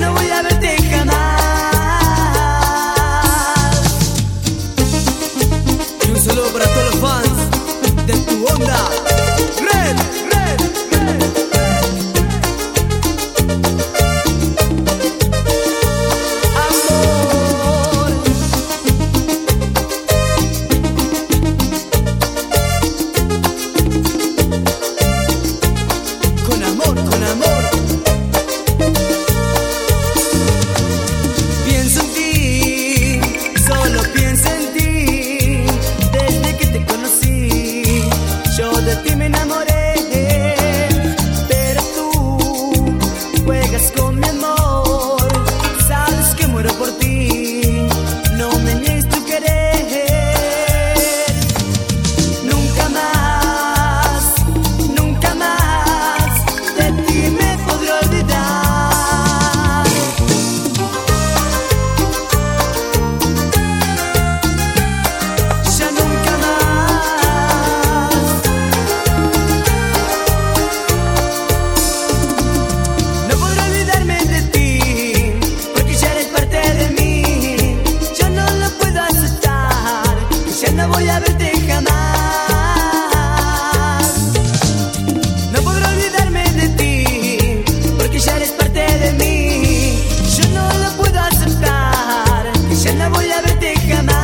no voy a verte jamás. Y un saludo para todos los fans de tu onda. Red, red, red. Con mi amor, sabes que muero por ti, no me niegues tu querer. Nunca más de ti me podré olvidar. Ya nunca más. No podré olvidarme de ti, porque ya eres parte de mí. Yo no lo puedo aceptar, ya no voy a verte jamás. No podré olvidarme de ti, porque ya eres parte de mí. Yo no lo puedo aceptar, ya no voy a verte jamás.